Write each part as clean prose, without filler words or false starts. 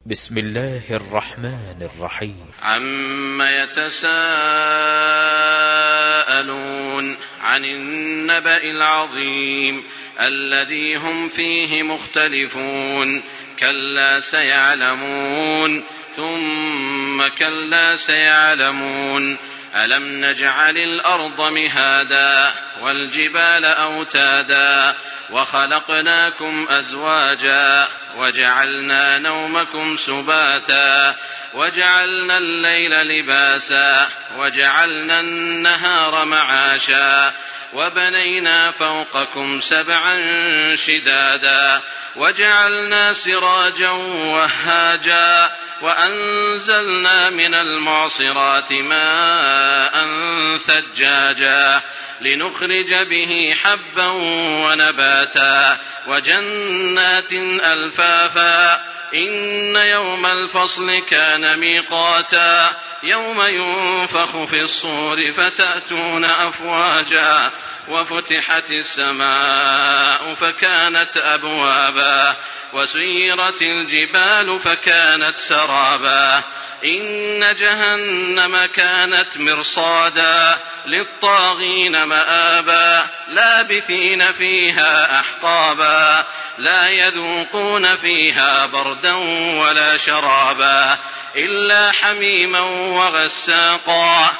بسم الله الرحمن الرحيم. عم يتساءلون عن النبأ العظيم الذي هم فيه مختلفون كلا سيعلمون ثم كلا سيعلمون ألم نجعل الأرض مهادا والجبال أوتادا وخلقناكم أزواجا وجعلنا نومكم سباتا وجعلنا الليل لباسا وجعلنا النهار معاشا وبنينا فوقكم سبعا شدادا وجعلنا سراجا وهاجا وأنزلنا من المعصرات ماء ثجاجا لنخرج به حبا ونباتا وجنات ألفافا إن يوم الفصل كان ميقاتا يوم ينفخ في الصور فتأتون أفواجا وفتحت السماء فكانت أبوابا وسيرت الجبال فكانت سرابا إن جهنم كانت مرصادا للطاغين مآبا لابثين فيها أحقابا لا يذوقون فيها بردا ولا شرابا إلا حميما وغساقا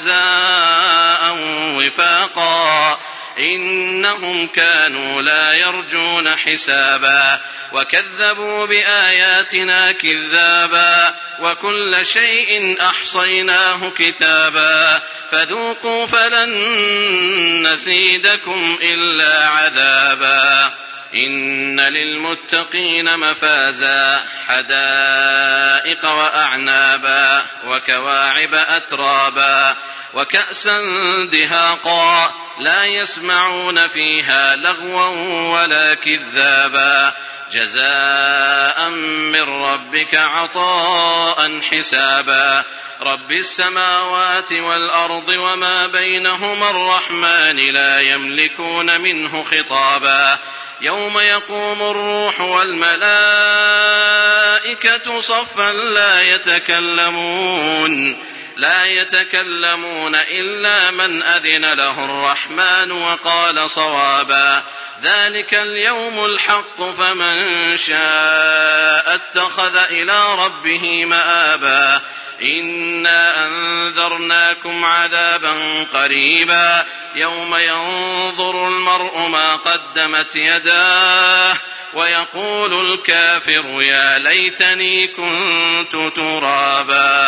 جزاء وفاقا إنهم كانوا لا يرجون حسابا وكذبوا بآياتنا كذابا وكل شيء أحصيناه كتابا فذوقوا فلن نزيدكم إلا عذابا إن للمتقين مفازا حدائق وأعنابا وكواعب أترابا وكأسا دهاقا لا يسمعون فيها لغوا ولا كذابا جزاء من ربك عطاء حسابا رب السماوات والأرض وما بينهما الرحمن لا يملكون منه خطابا يوم يقوم الروح والملائكة صفا لا يتكلمون إلا من أذن له الرحمن وقال صوابا ذلك اليوم الحق فمن شاء اتخذ إلى ربه مآبا إنا أنذرناكم عذابا قريبا يوم ينظر المرء ما قدمت يداه ويقول الكافر يا ليتني كنت ترابا.